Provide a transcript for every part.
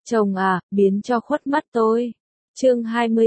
Chồng à, biến cho khuất mắt tôi. Chương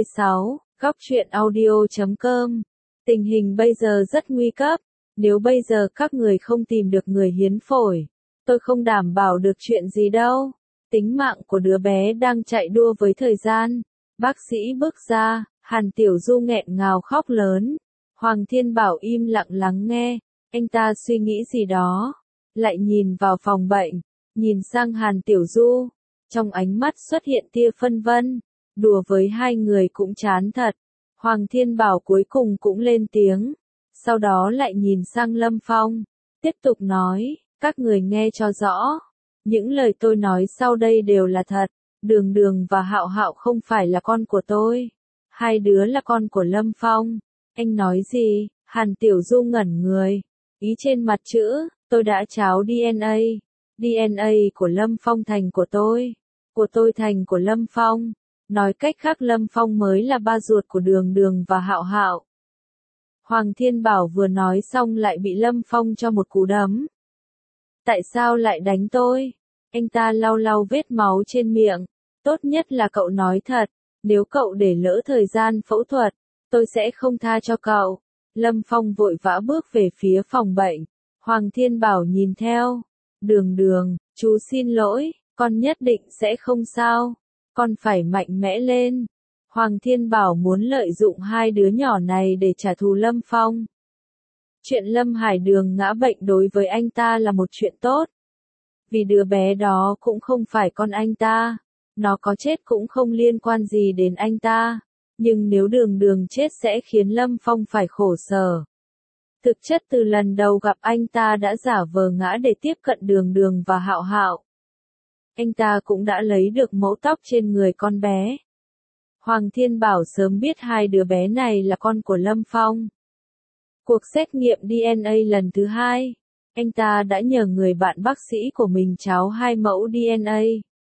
26, góc truyện audio.com. Tình hình bây giờ rất nguy cấp. Nếu bây giờ các người không tìm được người hiến phổi, tôi không đảm bảo được chuyện gì đâu. Tính mạng của đứa bé đang chạy đua với thời gian. Bác sĩ bước ra, Hàn Tiểu Du nghẹn ngào khóc lớn. Hoàng Thiên Bảo im lặng lắng nghe. Anh ta suy nghĩ gì đó, lại nhìn vào phòng bệnh, nhìn sang Hàn Tiểu Du. Trong ánh mắt xuất hiện tia phân vân, đùa với hai người cũng chán thật. Hoàng Thiên Bảo cuối cùng cũng lên tiếng, sau đó lại nhìn sang Lâm Phong, tiếp tục nói, các người nghe cho rõ, những lời tôi nói sau đây đều là thật, Đường Đường và Hạo Hạo không phải là con của tôi, hai đứa là con của Lâm Phong. Anh nói gì? Hàn Tiểu Du ngẩn người, ý trên mặt chữ, tôi đã tráo DNA. DNA của Lâm Phong thành của tôi thành của Lâm Phong. Nói cách khác Lâm Phong mới là ba ruột của Đường Đường và Hạo Hạo. Hoàng Thiên Bảo vừa nói xong lại bị Lâm Phong cho một cú đấm. Tại sao lại đánh tôi? Anh ta lau lau vết máu trên miệng. Tốt nhất là cậu nói thật, nếu cậu để lỡ thời gian phẫu thuật, tôi sẽ không tha cho cậu. Lâm Phong vội vã bước về phía phòng bệnh. Hoàng Thiên Bảo nhìn theo. Đường Đường, chú xin lỗi, con nhất định sẽ không sao. Con phải mạnh mẽ lên. Hoàng Thiên Bảo muốn lợi dụng hai đứa nhỏ này để trả thù Lâm Phong. Chuyện Lâm Hải Đường ngã bệnh đối với anh ta là một chuyện tốt. Vì đứa bé đó cũng không phải con anh ta. Nó có chết cũng không liên quan gì đến anh ta. Nhưng nếu Đường Đường chết sẽ khiến Lâm Phong phải khổ sở. Thực chất từ lần đầu gặp anh ta đã giả vờ ngã để tiếp cận Đường Đường và Hạo Hạo. Anh ta cũng đã lấy được mẫu tóc trên người con bé. Hoàng Thiên Bảo sớm biết hai đứa bé này là con của Lâm Phong. Cuộc xét nghiệm DNA lần thứ hai, anh ta đã nhờ người bạn bác sĩ của mình tráo hai mẫu DNA.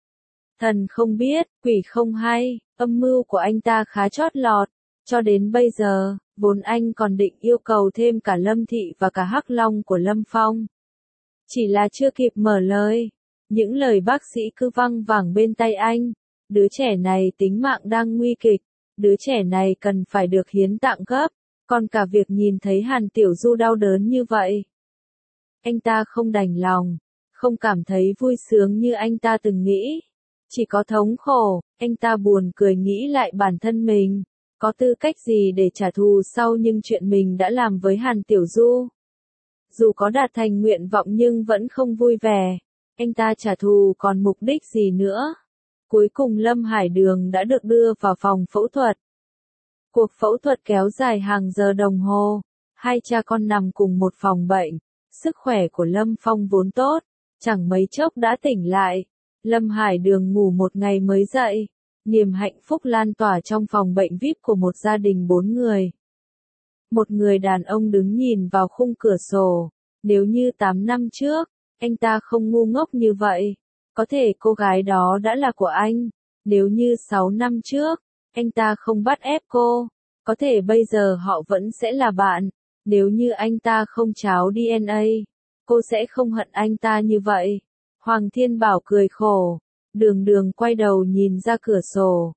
Thần không biết, quỷ không hay, âm mưu của anh ta khá chót lọt. Cho đến bây giờ, vốn anh còn định yêu cầu thêm cả Lâm Thị và cả Hắc Long của Lâm Phong. Chỉ là chưa kịp mở lời. Những lời bác sĩ cứ văng vẳng bên tai anh. Đứa trẻ này tính mạng đang nguy kịch. Đứa trẻ này cần phải được hiến tạng gấp. Còn cả việc nhìn thấy Hàn Tiểu Du đau đớn như vậy. Anh ta không đành lòng. Không cảm thấy vui sướng như anh ta từng nghĩ. Chỉ có thống khổ. Anh ta buồn cười nghĩ lại bản thân mình. Có tư cách gì để trả thù sau những chuyện mình đã làm với Hàn Tiểu Du. Dù có đạt thành nguyện vọng nhưng vẫn không vui vẻ. Anh ta trả thù còn mục đích gì nữa? Cuối cùng Lâm Hải Đường đã được đưa vào phòng phẫu thuật. Cuộc phẫu thuật kéo dài hàng giờ đồng hồ. Hai cha con nằm cùng một phòng bệnh. Sức khỏe của Lâm Phong vốn tốt, chẳng mấy chốc đã tỉnh lại. Lâm Hải Đường ngủ một ngày mới dậy. Niềm hạnh phúc lan tỏa trong phòng bệnh VIP của một gia đình 4 người. Một người đàn ông đứng nhìn vào khung cửa sổ. Nếu như 8 năm trước, anh ta không ngu ngốc như vậy. Có thể cô gái đó đã là của anh. Nếu như 6 năm trước, anh ta không bắt ép cô. Có thể bây giờ họ vẫn sẽ là bạn. Nếu như anh ta không tráo DNA, cô sẽ không hận anh ta như vậy. Hoàng Thiên Bảo cười khổ. Đường Đường quay đầu nhìn ra cửa sổ.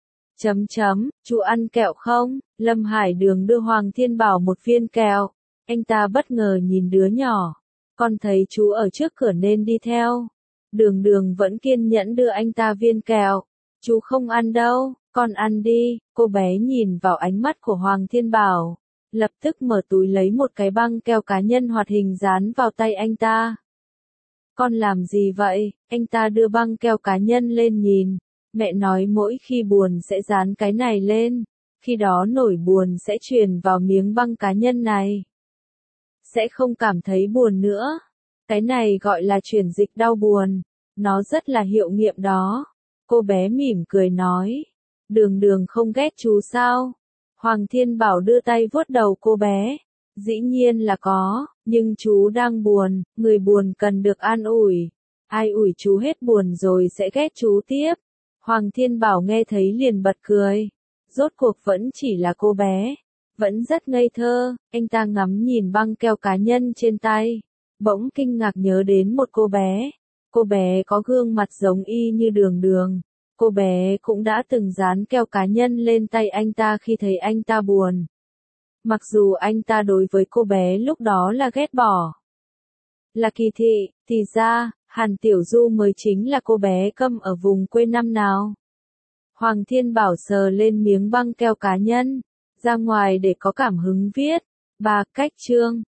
Chú ăn kẹo không? Lâm Hải Đường đưa Hoàng Thiên Bảo một viên kẹo. Anh ta bất ngờ nhìn đứa nhỏ. Con thấy chú ở trước cửa nên đi theo. Đường Đường vẫn kiên nhẫn đưa anh ta viên kẹo. Chú không ăn đâu, con ăn đi. Cô bé nhìn vào ánh mắt của Hoàng Thiên Bảo. Lập tức mở túi lấy một cái băng keo cá nhân hoạt hình dán vào tay anh ta. Con làm gì vậy? Anh ta đưa băng keo cá nhân lên nhìn. Mẹ nói mỗi khi buồn sẽ dán cái này lên. Khi đó nỗi buồn sẽ truyền vào miếng băng cá nhân này. Sẽ không cảm thấy buồn nữa. Cái này gọi là chuyển dịch đau buồn. Nó rất là hiệu nghiệm đó. Cô bé mỉm cười nói. Đường Đường không ghét chú sao? Hoàng Thiên Bảo đưa tay vuốt đầu cô bé. Dĩ nhiên là có, nhưng chú đang buồn, người buồn cần được an ủi. Ai ủi chú hết buồn rồi sẽ ghét chú tiếp. Hoàng Thiên Bảo nghe thấy liền bật cười. Rốt cuộc vẫn chỉ là cô bé. Vẫn rất ngây thơ, anh ta ngắm nhìn băng keo cá nhân trên tay. Bỗng kinh ngạc nhớ đến một cô bé. Cô bé có gương mặt giống y như Đường Đường. cô bé cũng đã từng dán keo cá nhân lên tay anh ta khi thấy anh ta buồn. Mặc dù anh ta đối với cô bé lúc đó là ghét bỏ, là kỳ thị, thì ra, Hàn Tiểu Du mới chính là cô bé câm ở vùng quê năm nào. Hoàng Thiên Bảo sờ lên miếng băng keo cá nhân, ra ngoài để có cảm hứng viết, 3 cách chương.